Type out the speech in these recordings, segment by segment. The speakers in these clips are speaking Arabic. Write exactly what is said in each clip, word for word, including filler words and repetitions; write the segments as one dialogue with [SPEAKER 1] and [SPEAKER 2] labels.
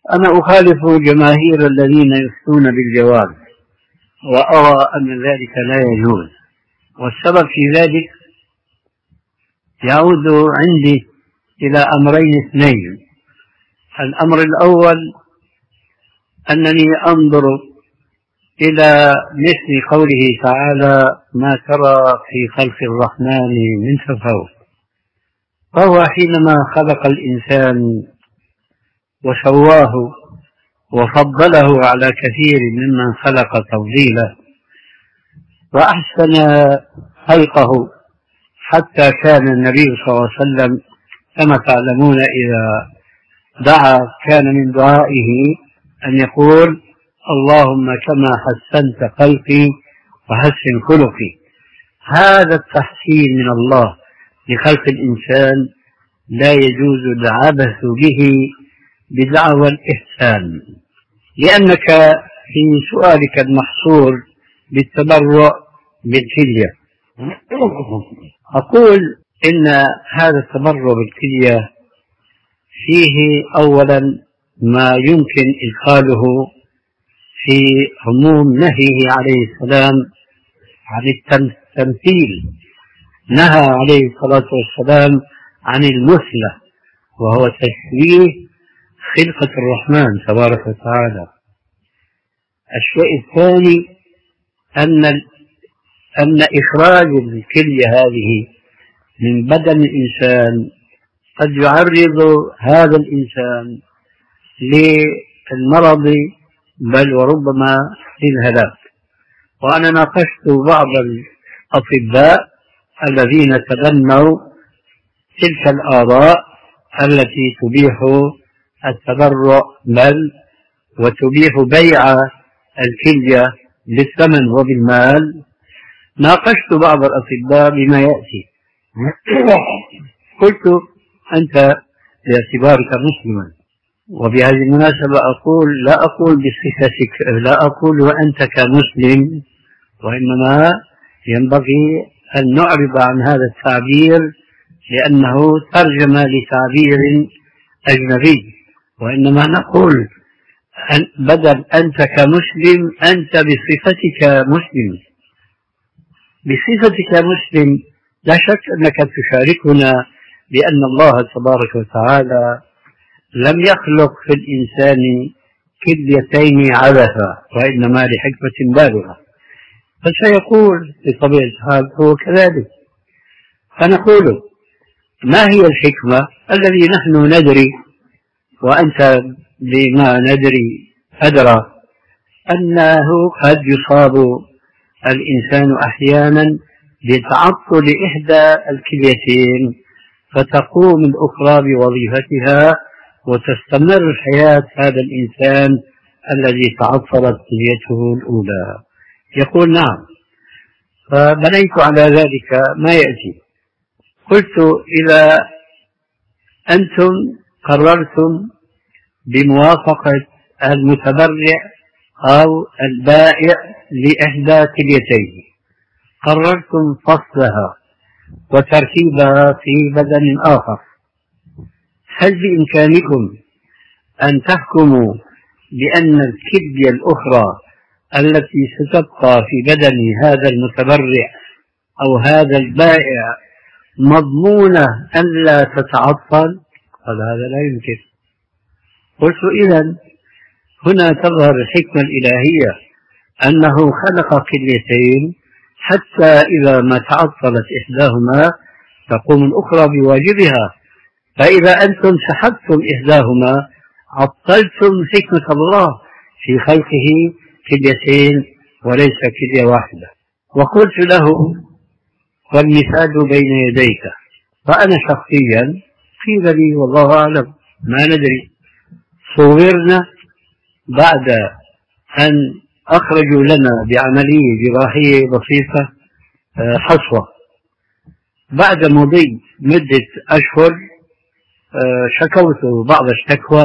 [SPEAKER 1] أنا أخالف جماهير الذين يفتون بالجواز، وأرى أن ذلك لا يجوز، والسبب في ذلك يعود عندي إلى أمرين اثنين. الأمر الأول أنني أنظر إلى مثل قوله تعالى: ما ترى في خلق الرحمن من تفاوت. فهو حينما خلق الإنسان وسواه وفضله على كثير ممن خلق تفضيلا وأحسن خلقه، حتى كان النبي صلى الله عليه وسلم كما تعلمون إذا دعا كان من دعائه أن يقول: اللهم كما حسنت خلقي وحسن خلقي. هذا التحسين من الله لخلق الإنسان لا يجوز العبث به بدعوى الإحسان، لأنك في سؤالك المحصور بالتبرع بالكلية أقول إن هذا التبرع بالكلية فيه أولا ما يمكن إدخاله في عموم نهيه عليه السلام عن التمثيل. نهى عليه الصلاة والسلام عن المثلة، وهو تشبيه خلقة الرحمن تبارك وتعالى. الشيء الثاني أن أن إخراج الكلية هذه من بدن الإنسان قد يعرض هذا الإنسان للمرض بل وربما للهلاك. وأنا ناقشت بعض الأطباء الذين تبنوا تلك الآراء التي تبيح التبرع بل وتبيح بيع الكلية بالثمن وبالمال. ناقشت بعض الأطباء بما يأتي قلت: أنت باعتبارك مسلما، وبهذه المناسبة أقول لا أقول بصفتك، لا أقول وأنت كمسلم، وإنما ينبغي أن نعرض عن هذا التعبير لأنه ترجمة لتعبير أجنبي، وإنما نقول بدل أنت كمسلم أنت بصفتك مسلم. بصفتك مسلم لا شك أنك تشاركنا بأن الله تبارك وتعالى لم يخلق في الإنسان كليتين عبثا، وإنما لحكمة بالغة. فسيقول بطبيعة الحال هو كذلك. فنقول: ما هي الحكمة الذي نحن ندري وأنت بما ندري أدرى أنه قد يصاب الإنسان أحيانا بتعطل إحدى الكليتين فتقوم الأخرى بوظيفتها وتستمر حياة هذا الإنسان الذي تعطلت كليته الأولى. يقول: نعم. فبنيت على ذلك ما يأتي. قلت: إذا أنتم قررتم بموافقة المتبرع أو البائع لإحدى كليتيه، قررتم فصلها وتركيبها في بدن آخر، هل بإمكانكم أن تحكموا بأن الكلية الأخرى التي ستبقى في بدن هذا المتبرع أو هذا البائع مضمونة أن لا تتعطل؟ قال: هذا لا يمكن. قلت: إذن هنا تظهر الحكمة الإلهية أنه خلق كليتين حتى إذا ما تعطلت إحداهما تقوم الأخرى بواجبها، فإذا أنتم سحبتم إحداهما عطلتم حكمة الله في خلقه كليتين وليس كلية واحدة. وقلت له: والمثال بين يديك. فأنا شخصيا قيل لي والله أعلم ما ندري، صورنا بعد أن أخرجوا لنا بعملية جراحية بسيطة حصوة، بعد مضي مدة أشهر شكوت بعض الشكوى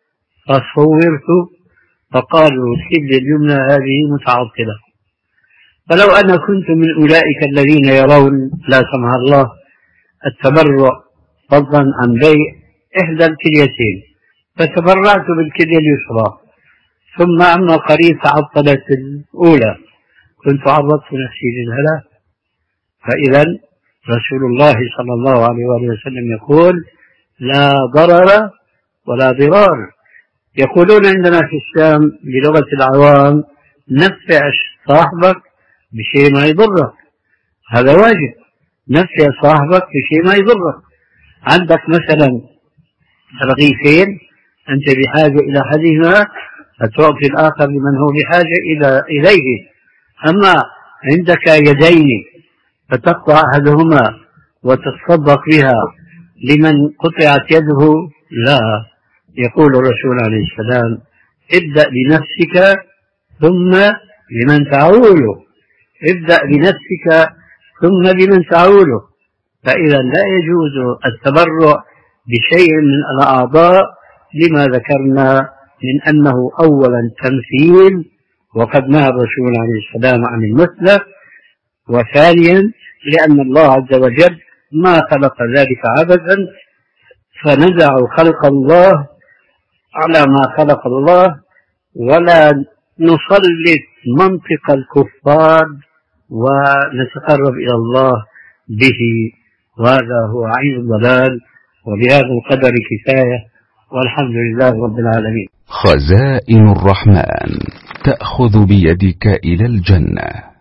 [SPEAKER 1] فصورت فقالوا الكلية اليمنى هذه متعطلة. فلو أنا كنت من أولئك الذين يرون لا سمح الله التبرع فضلا عن بيع إحدى الكليتين فتبرعت بالكلية اليسرى، ثم أما قريب تعطلت الأولى، كنت عرضت نفسي للهلاك. فإذا رسول الله صلى الله عليه وآله وسلم يقول لا ضرر ولا ضرار. يقولون عندنا في الشام بلغة العوام نفع صاحبك بشيء ما يضرك، هذا واجب، نفع صاحبك بشيء ما يضرك. عندك مثلا رغيفين أنت بحاجة إلى أحدهما فتعطي الآخر لمن هو بحاجة إلى إليه. أما عندك يدين فتقطع أحدهما وتتصدق بها لمن قطعت يده، لا. يقول الرسول عليه السلام ابدأ بنفسك ثم بمن تعوله، ابدأ بنفسك ثم بمن تعوله. فإذا لا يجوز التبرع بشيء من الأعضاء لما ذكرنا من أنه أولا تمثيل، وقد نهى الرسول عليه السلام عن المثلة، وثانيا لأن الله عز وجل ما خلق ذلك عبثا، فنزع خلق الله على ما خلق الله، ولا نسلط منطق الكفار ونتقرب إلى الله به، وهذا هو عين الضلال. وبهذا القدر كفاية، والحمد لله رب العالمين.
[SPEAKER 2] خزائن الرحمن تأخذ بيدك إلى الجنة.